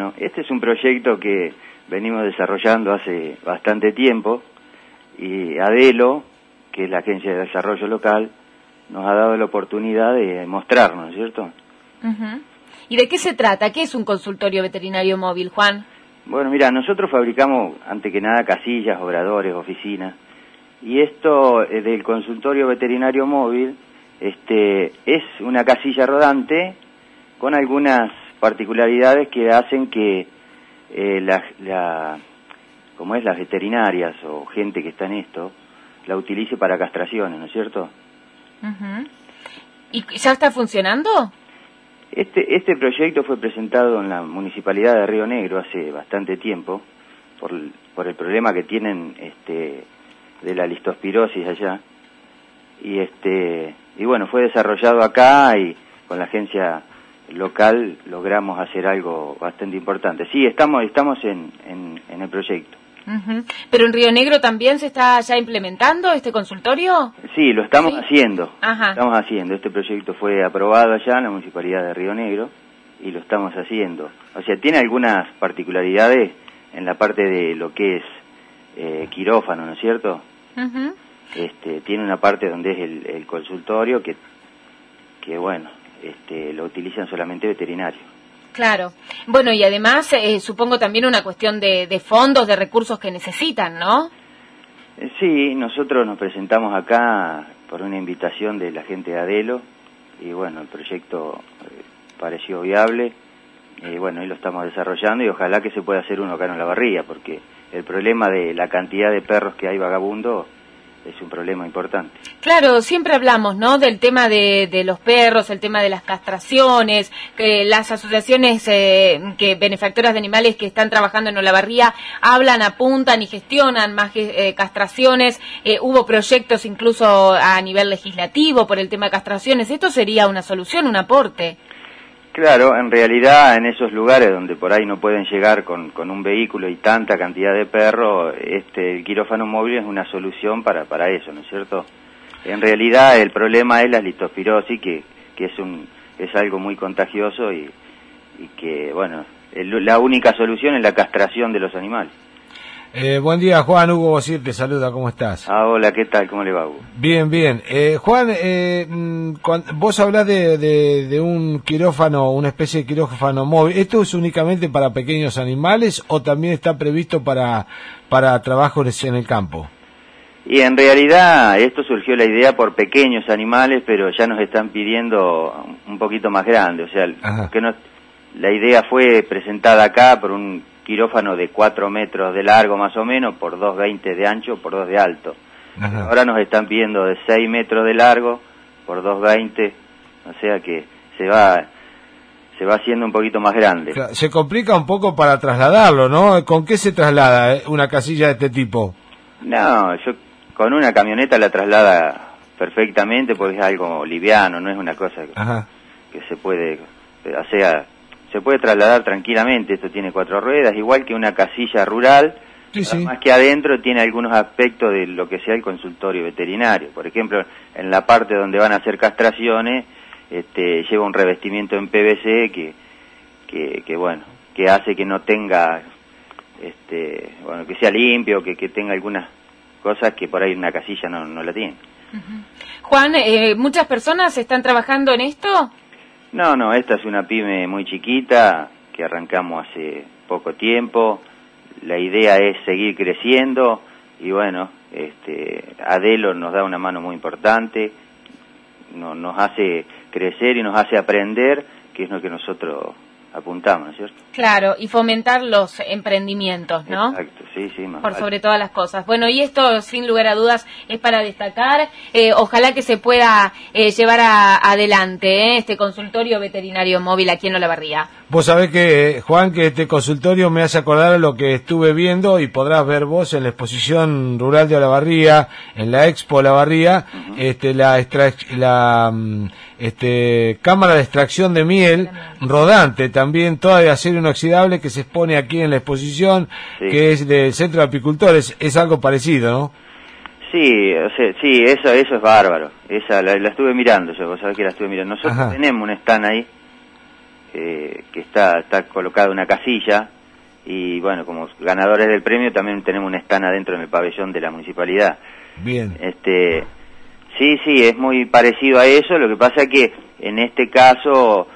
Bueno, este es un proyecto que venimos desarrollando hace bastante tiempo y Adelo, que es la Agencia de Desarrollo Local, nos ha dado la oportunidad de mostrarnos, ¿cierto? ¿Y de qué se trata? ¿Qué es un consultorio veterinario móvil, Juan? Bueno, mira, nosotros fabricamos, ante que nada, casillas, obradores, oficinas, y esto del consultorio veterinario móvil es una casilla rodante con algunas particularidades que hacen que como es las veterinarias o gente que está en esto, la utilice para castraciones, ¿no es cierto? ¿Y ya está funcionando? Este proyecto fue presentado en la Municipalidad de Río Negro hace bastante tiempo por el problema que tienen de la listospirosis allá y bueno, fue desarrollado acá y con la agencia local logramos hacer algo bastante importante. Sí, estamos en el proyecto. ¿Pero en Río Negro también se está ya implementando este consultorio? Sí, lo estamos haciendo. Ajá. Estamos haciendo. Este proyecto fue aprobado allá en la Municipalidad de Río Negro y lo estamos haciendo. O sea, tiene algunas particularidades en la parte de lo que es quirófano, ¿no es cierto? Tiene una parte donde es el consultorio que bueno, lo utilizan solamente veterinarios. Claro. Bueno, y además supongo también una cuestión de fondos, de recursos que necesitan, ¿no? Sí, nosotros nos presentamos acá por una invitación de la gente de Adelo y bueno, el proyecto pareció viable y bueno, ahí lo estamos desarrollando y ojalá que se pueda hacer uno acá en Olavarría, porque el problema de la cantidad de perros que hay vagabundos es un problema importante. Claro, siempre hablamos, ¿no?, del tema de los perros, el tema de las castraciones, que las asociaciones benefactoras de animales que están trabajando en Olavarría hablan, apuntan y gestionan más castraciones. Hubo proyectos incluso a nivel legislativo por el tema de castraciones. Esto sería una solución, un aporte. Claro, en realidad en esos lugares donde por ahí no pueden llegar con un vehículo y tanta cantidad de perros, el quirófano móvil es una solución para eso, ¿no es cierto? En realidad el problema es la listospirosis, que es algo muy contagioso y que, bueno, la única solución es la castración de los animales. Buen día, Juan. Hugo Bosir te saluda, ¿cómo estás? Hola, ¿qué tal? ¿Cómo le va, Hugo? Bien, bien. Juan, vos hablás de un quirófano, una especie de quirófano móvil. ¿Esto es únicamente para pequeños animales o también está previsto para trabajos en el campo? Y en realidad esto surgió la idea por pequeños animales, pero ya nos están pidiendo un poquito más grande. O sea, la idea fue presentada acá por un quirófano de 4 metros de largo más o menos, por 2,20 de ancho, por 2 de alto. Ahora nos están pidiendo de 6 metros de largo, por 2,20, o sea que se va haciendo un poquito más grande. Claro, se complica un poco para trasladarlo, ¿no? ¿Con qué se traslada una casilla de este tipo? No, yo con una camioneta la traslada perfectamente porque es algo liviano, no es una cosa que se puede, o sea, se puede trasladar tranquilamente. Esto tiene 4 ruedas, igual que una casilla rural, más que adentro tiene algunos aspectos de lo que sea el consultorio veterinario. Por ejemplo, en la parte donde van a hacer castraciones, lleva un revestimiento en PVC que bueno, que hace que no tenga, bueno, que sea limpio, que tenga algunas cosas que por ahí una casilla no la tiene. Juan, ¿muchas personas están trabajando en esto? No, esta es una pyme muy chiquita que arrancamos hace poco tiempo. La idea es seguir creciendo y bueno, Adelo nos da una mano muy importante, nos hace crecer y nos hace aprender, que es lo que nosotros apuntamos, ¿no es cierto? Claro, y fomentar los emprendimientos, ¿no? Exacto, sí, más por sobre todas las cosas. Bueno, y esto, sin lugar a dudas, es para destacar. Ojalá que se pueda llevar adelante este consultorio veterinario móvil aquí en Olavarría. Vos sabés que, Juan, que este consultorio me hace acordar a lo que estuve viendo y podrás ver vos en la exposición rural de Olavarría, en la Expo Olavarría, cámara de extracción de miel rodante, también toda de acero inoxidable, que se expone aquí en la exposición, que es del Centro de Apicultores. Es algo parecido, ¿no? Sí, o sea, sí, eso es bárbaro. Esa la estuve mirando, vos sabés que la estuve mirando. Nosotros tenemos un stand ahí, que está colocada una casilla, y bueno, como ganadores del premio también tenemos un stand adentro en el pabellón de la municipalidad. Bien. Sí, es muy parecido a eso, lo que pasa es que en este caso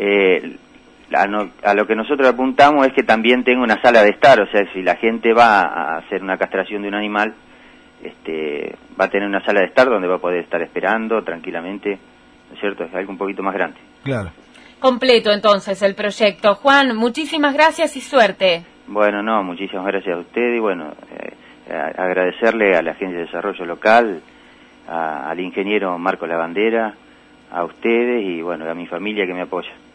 a lo que nosotros apuntamos es que también tenga una sala de estar, o sea, si la gente va a hacer una castración de un animal, va a tener una sala de estar donde va a poder estar esperando tranquilamente, ¿no es cierto? Es algo un poquito más grande. Claro. Completo entonces el proyecto. Juan, muchísimas gracias y suerte. Bueno, no, muchísimas gracias a usted y bueno, agradecerle a la Agencia de Desarrollo Local, al ingeniero Marco Lavandera, a ustedes y bueno, a mi familia que me apoya.